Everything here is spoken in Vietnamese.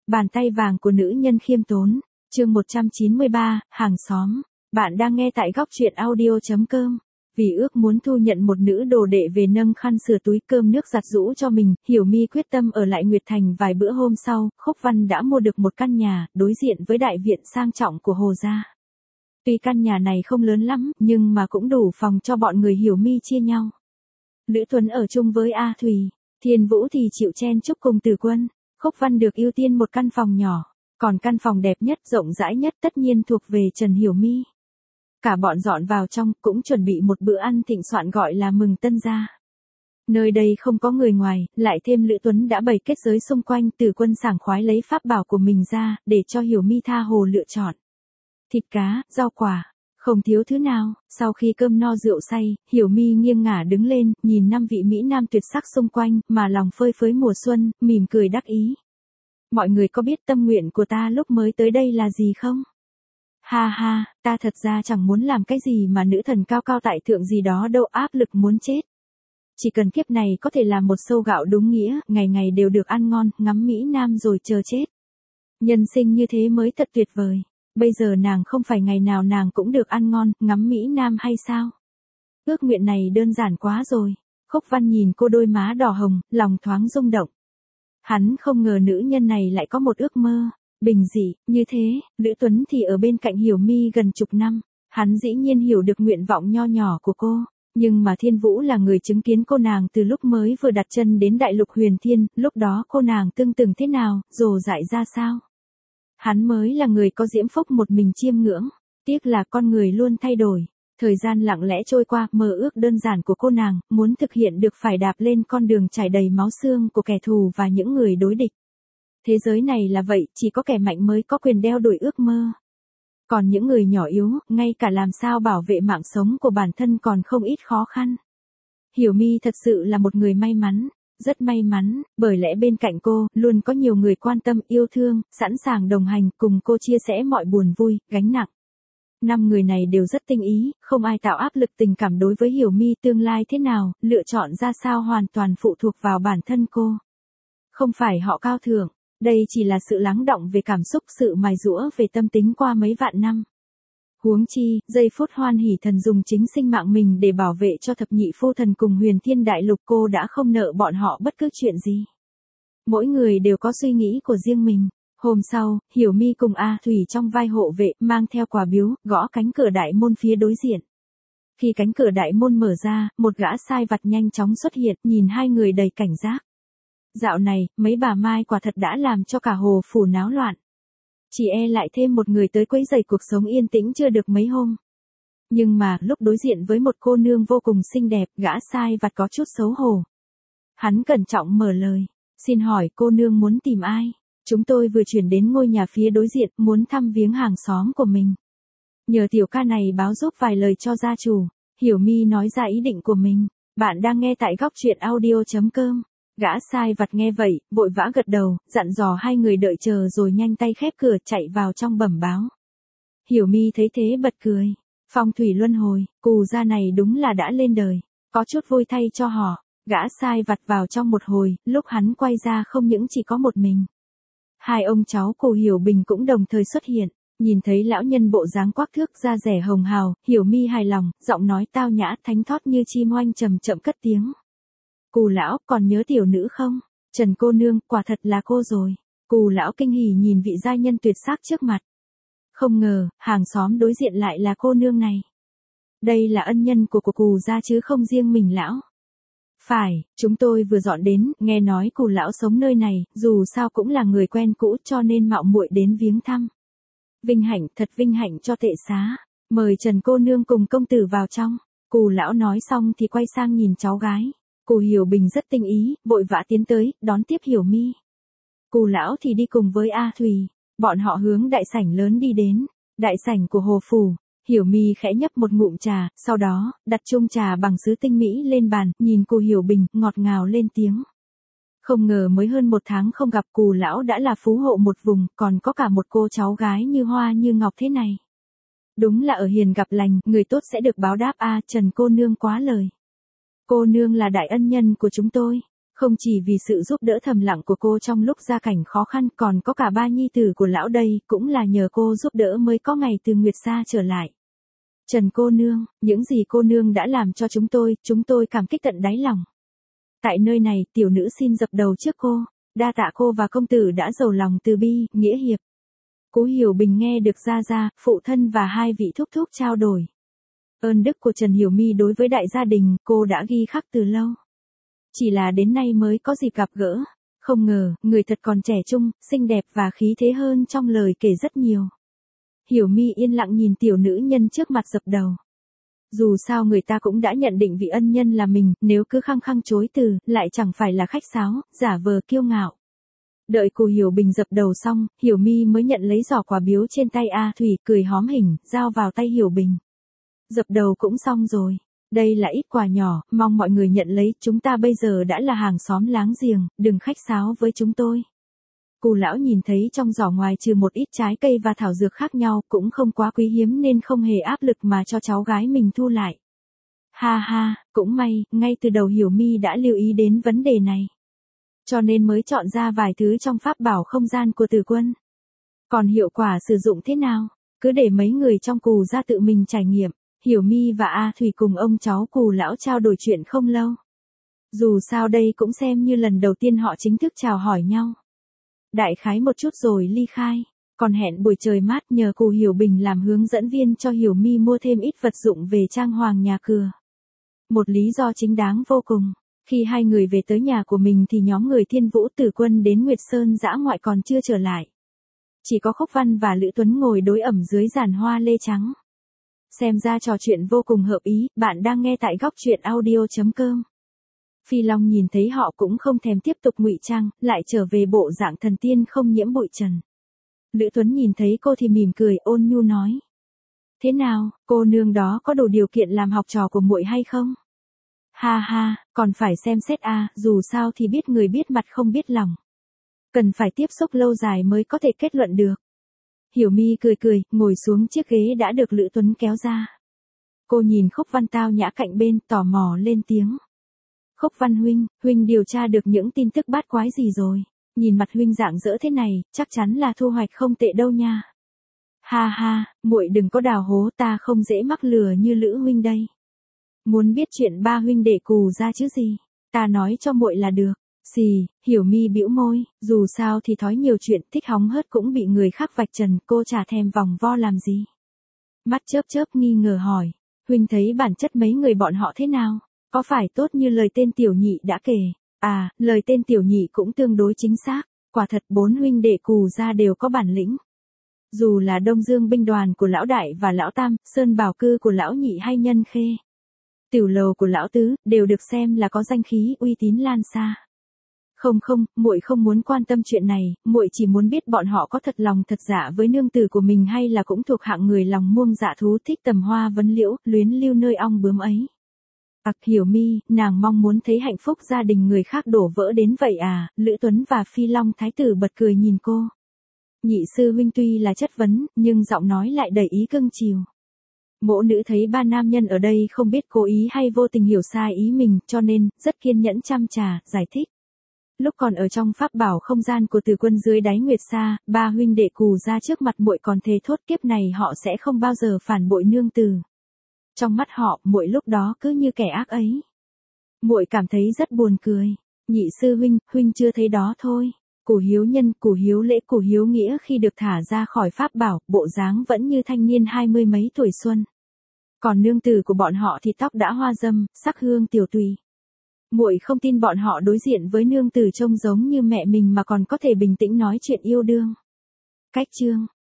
Bàn tay vàng của nữ nhân khiêm tốn. Chương 193, hàng xóm. Bạn đang nghe tại góc truyện audio.com. Vì ước muốn thu nhận một nữ đồ đệ về nâng khăn sửa túi cơm nước giặt giũ cho mình, Hiểu My quyết tâm ở lại Nguyệt Thành vài bữa. Hôm sau, Khúc Văn đã mua được một căn nhà, đối diện với đại viện sang trọng của Hồ gia. Tuy căn nhà này không lớn lắm, nhưng mà cũng đủ phòng cho bọn người Hiểu My chia nhau. Lữ Tuấn ở chung với A Thùy, Thiên Vũ thì chịu chen chúc cùng Từ Quân. Khúc Văn được ưu tiên một căn phòng nhỏ, còn căn phòng đẹp nhất, rộng rãi nhất tất nhiên thuộc về Trần Hiểu My. Cả bọn dọn vào trong, cũng chuẩn bị một bữa ăn thịnh soạn gọi là mừng tân gia. Nơi đây không có người ngoài, lại thêm Lữ Tuấn đã bày kết giới xung quanh. Từ Quân sảng khoái lấy pháp bảo của mình ra, để cho Hiểu My tha hồ lựa chọn. Thịt cá, rau quả, không thiếu thứ nào. Sau khi cơm no rượu say, Hiểu My nghiêng ngả đứng lên, nhìn 5 vị mỹ nam tuyệt sắc xung quanh, mà lòng phơi phới mùa xuân, mỉm cười đắc ý. Mọi người có biết tâm nguyện của ta lúc mới tới đây là gì không? Ha ha, ta thật ra chẳng muốn làm cái gì mà nữ thần cao cao tại thượng gì đó đâu, áp lực muốn chết. Chỉ cần kiếp này có thể làm một xâu gạo đúng nghĩa, ngày ngày đều được ăn ngon, ngắm mỹ nam rồi chờ chết. Nhân sinh như thế mới thật tuyệt vời. Bây giờ nàng không phải ngày nào nàng cũng được ăn ngon, ngắm mỹ nam hay sao? Ước nguyện này đơn giản quá rồi. Khúc Văn nhìn cô đôi má đỏ hồng, lòng thoáng rung động. Hắn không ngờ nữ nhân này lại có một ước mơ bình dị như thế. Lữ Tuấn thì ở bên cạnh Hiểu My gần chục năm, hắn dĩ nhiên hiểu được nguyện vọng nho nhỏ của cô. Nhưng mà Thiên Vũ là người chứng kiến cô nàng từ lúc mới vừa đặt chân đến đại lục huyền thiên, lúc đó cô nàng tương từng thế nào, rồ dại ra sao. Hắn mới là người có diễm phúc một mình chiêm ngưỡng. Tiếc là con người luôn thay đổi. Thời gian lặng lẽ trôi qua, mơ ước đơn giản của cô nàng, muốn thực hiện được phải đạp lên con đường trải đầy máu xương của kẻ thù và những người đối địch. Thế giới này là vậy, chỉ có kẻ mạnh mới có quyền đeo đuổi ước mơ. Còn những người nhỏ yếu, ngay cả làm sao bảo vệ mạng sống của bản thân còn không ít khó khăn. Hiểu My thật sự là một người may mắn. Rất may mắn, bởi lẽ bên cạnh cô, luôn có nhiều người quan tâm, yêu thương, sẵn sàng đồng hành, cùng cô chia sẻ mọi buồn vui, gánh nặng. 5 người này đều rất tinh ý, không ai tạo áp lực tình cảm đối với Hiểu My. Tương lai thế nào, lựa chọn ra sao hoàn toàn phụ thuộc vào bản thân cô. Không phải họ cao thượng, đây chỉ là sự lắng động về cảm xúc, sự mài giũa về tâm tính qua mấy vạn năm. Huống chi, giây phút hoan hỉ thần dùng chính sinh mạng mình để bảo vệ cho thập nhị phu thần cùng huyền thiên đại lục, cô đã không nợ bọn họ bất cứ chuyện gì. Mỗi người đều có suy nghĩ của riêng mình. Hôm sau, Hiểu My cùng A Thùy trong vai hộ vệ, mang theo quà biếu, gõ cánh cửa đại môn phía đối diện. Khi cánh cửa đại môn mở ra, một gã sai vặt nhanh chóng xuất hiện, nhìn hai người đầy cảnh giác. Dạo này, mấy bà Mai quả thật đã làm cho cả Hồ phủ náo loạn. Chỉ e lại thêm một người tới quấy rầy cuộc sống yên tĩnh chưa được mấy hôm. Nhưng mà, lúc đối diện với một cô nương vô cùng xinh đẹp, gã sai vặt có chút xấu hổ. Hắn cẩn trọng mở lời. Xin hỏi cô nương muốn tìm ai? Chúng tôi vừa chuyển đến ngôi nhà phía đối diện, muốn thăm viếng hàng xóm của mình. Nhờ tiểu ca này báo giúp vài lời cho gia chủ. Hiểu My nói ra ý định của mình. Bạn đang nghe tại góc truyện audio.com. Gã sai vặt nghe vậy, vội vã gật đầu, dặn dò hai người đợi chờ rồi nhanh tay khép cửa chạy vào trong bẩm báo. Hiểu My thấy thế bật cười. Phong thủy luân hồi, Cù gia này đúng là đã lên đời. Có chút vui thay cho họ. Gã sai vặt vào trong một hồi, lúc hắn quay ra không những chỉ có một mình. Hai ông cháu Cù Hiểu Bình cũng đồng thời xuất hiện. Nhìn thấy lão nhân bộ dáng quắc thước, da dẻ hồng hào, Hiểu My hài lòng, giọng nói tao nhã thánh thót như chim oanh chậm chậm cất tiếng. Cù lão, còn nhớ tiểu nữ không? Trần cô nương, quả thật là cô rồi. Cù lão kinh hỉ nhìn vị giai nhân tuyệt sắc trước mặt. Không ngờ, hàng xóm đối diện lại là cô nương này. Đây là ân nhân của Cù gia chứ không riêng mình lão. Phải, chúng tôi vừa dọn đến, nghe nói Cù lão sống nơi này, dù sao cũng là người quen cũ cho nên mạo muội đến viếng thăm. Vinh hạnh, thật vinh hạnh cho tệ xá. Mời Trần cô nương cùng công tử vào trong. Cù lão nói xong thì quay sang nhìn cháu gái. Cù Hiểu Bình rất tinh ý, vội vã tiến tới, đón tiếp Hiểu My. Cù lão thì đi cùng với A Thùy. Bọn họ hướng đại sảnh lớn đi đến. Đại sảnh của Hồ phủ. Hiểu My khẽ nhấp một ngụm trà, sau đó, đặt chung trà bằng sứ tinh mỹ lên bàn, nhìn Cù Hiểu Bình, ngọt ngào lên tiếng. Không ngờ mới hơn 1 tháng không gặp Cù lão đã là phú hộ một vùng, còn có cả một cô cháu gái như hoa như ngọc thế này. Đúng là ở hiền gặp lành, người tốt sẽ được báo đáp. Trần cô nương quá lời. Cô nương là đại ân nhân của chúng tôi. Không chỉ vì sự giúp đỡ thầm lặng của cô trong lúc gia cảnh khó khăn, còn có cả ba nhi tử của lão đây, cũng là nhờ cô giúp đỡ mới có ngày từ Nguyệt Sa trở lại. Trần cô nương, những gì cô nương đã làm cho chúng tôi cảm kích tận đáy lòng. Tại nơi này, tiểu nữ xin dập đầu trước cô, đa tạ cô và công tử đã giàu lòng từ bi, nghĩa hiệp. Cố Hiểu Bình nghe được gia, phụ thân và hai vị thúc thúc trao đổi ơn đức của Trần Hiểu My đối với đại gia đình, cô đã ghi khắc từ lâu. Chỉ là đến nay mới có dịp gặp gỡ, không ngờ, người thật còn trẻ trung, xinh đẹp và khí thế hơn trong lời kể rất nhiều. Hiểu My yên lặng nhìn tiểu nữ nhân trước mặt dập đầu. Dù sao người ta cũng đã nhận định vị ân nhân là mình, nếu cứ khăng khăng chối từ, lại chẳng phải là khách sáo, giả vờ kiêu ngạo. Đợi cô Hiểu Bình dập đầu xong, Hiểu My mới nhận lấy giỏ quà biếu trên tay A Thủy, cười hóm hỉnh, giao vào tay Hiểu Bình. Dập đầu cũng xong rồi. Đây là ít quà nhỏ, mong mọi người nhận lấy, chúng ta bây giờ đã là hàng xóm láng giềng, đừng khách sáo với chúng tôi. Cù lão nhìn thấy trong giỏ ngoài trừ một ít trái cây và thảo dược khác nhau, cũng không quá quý hiếm nên không hề áp lực mà cho cháu gái mình thu lại. Ha ha, cũng may, ngay từ đầu Hiểu My đã lưu ý đến vấn đề này. Cho nên mới chọn ra vài thứ trong pháp bảo không gian của Từ Quân. Còn hiệu quả sử dụng thế nào? Cứ để mấy người trong Cù ra tự mình trải nghiệm. Hiểu My và A Thủy cùng ông cháu Cù lão trao đổi chuyện không lâu. Dù sao đây cũng xem như lần đầu tiên họ chính thức chào hỏi nhau. Đại khái một chút rồi ly khai, còn hẹn buổi trời mát nhờ Cù Hiểu Bình làm hướng dẫn viên cho Hiểu My mua thêm ít vật dụng về trang hoàng nhà cửa. Một lý do chính đáng vô cùng. Khi hai người về tới nhà của mình thì nhóm người Thiên Vũ Tử Quân đến Nguyệt Sơn dã ngoại còn chưa trở lại. Chỉ có Khúc Văn và Lữ Tuấn ngồi đối ẩm dưới giàn hoa lê trắng. Xem ra trò chuyện vô cùng hợp ý, bạn đang nghe tại góc truyện audio.com. Phi Long nhìn thấy họ cũng không thèm tiếp tục ngụy trang, lại trở về bộ dạng thần tiên không nhiễm bụi trần. Lữ Tuấn nhìn thấy cô thì mỉm cười ôn nhu nói. Thế nào, cô nương đó có đủ điều kiện làm học trò của muội hay không? Ha ha, còn phải xem xét dù sao thì biết người biết mặt không biết lòng. Cần phải tiếp xúc lâu dài mới có thể kết luận được. Hiểu My cười, ngồi xuống chiếc ghế đã được Lữ Tuấn kéo ra. Cô nhìn Khúc Văn tao nhã cạnh bên, tò mò lên tiếng. Khúc Văn huynh điều tra được những tin tức bát quái gì rồi? Nhìn mặt huynh rạng rỡ thế này, chắc chắn là thu hoạch không tệ đâu nha. Ha ha, muội đừng có đào hố, ta không dễ mắc lừa như Lữ huynh đây. Muốn biết chuyện ba huynh đệ Cù ra chứ gì? Ta nói cho muội là được. Xì, Hiểu My bĩu môi, dù sao thì thói nhiều chuyện, thích hóng hớt cũng bị người khác vạch trần, cô chả thèm vòng vo làm gì. Mắt chớp nghi ngờ hỏi, huynh thấy bản chất mấy người bọn họ thế nào? Có phải tốt như lời tên tiểu nhị đã kể? Lời tên tiểu nhị cũng tương đối chính xác, quả thật bốn huynh đệ Cù ra đều có bản lĩnh. Dù là Đông Dương binh đoàn của lão đại và lão tam, Sơn Bảo Cư của lão nhị hay Nhân Khê, Tiểu Lầu của lão tứ, đều được xem là có danh khí uy tín lan xa. Không, muội không muốn quan tâm chuyện này, muội chỉ muốn biết bọn họ có thật lòng thật dạ với nương tử của mình hay là cũng thuộc hạng người lòng muông dạ thú thích tầm hoa vấn liễu, luyến lưu nơi ong bướm ấy. Hiểu My, nàng mong muốn thấy hạnh phúc gia đình người khác đổ vỡ đến vậy à? Lữ Tuấn và Phi Long thái tử bật cười nhìn cô. Nhị sư huynh tuy là chất vấn, nhưng giọng nói lại đầy ý cưng chiều. Mỗ nữ thấy ba nam nhân ở đây không biết cố ý hay vô tình hiểu sai ý mình, cho nên, rất kiên nhẫn chăm trà, giải thích. Lúc còn ở trong pháp bảo không gian của Từ Quân dưới đáy Nguyệt Sa, ba huynh đệ Cù ra trước mặt muội còn thề thốt kiếp này họ sẽ không bao giờ phản bội nương tử. Trong mắt họ, muội lúc đó cứ như kẻ ác ấy. Muội cảm thấy rất buồn cười. Nhị sư huynh chưa thấy đó thôi. Cù hiếu nhân, cù hiếu lễ, cù hiếu nghĩa khi được thả ra khỏi pháp bảo, bộ dáng vẫn như thanh niên 20 mấy tuổi xuân. Còn nương tử của bọn họ thì tóc đã hoa râm, sắc hương tiểu tùy. Muội không tin bọn họ đối diện với nương tử trông giống như mẹ mình mà còn có thể bình tĩnh nói chuyện yêu đương. Cách chương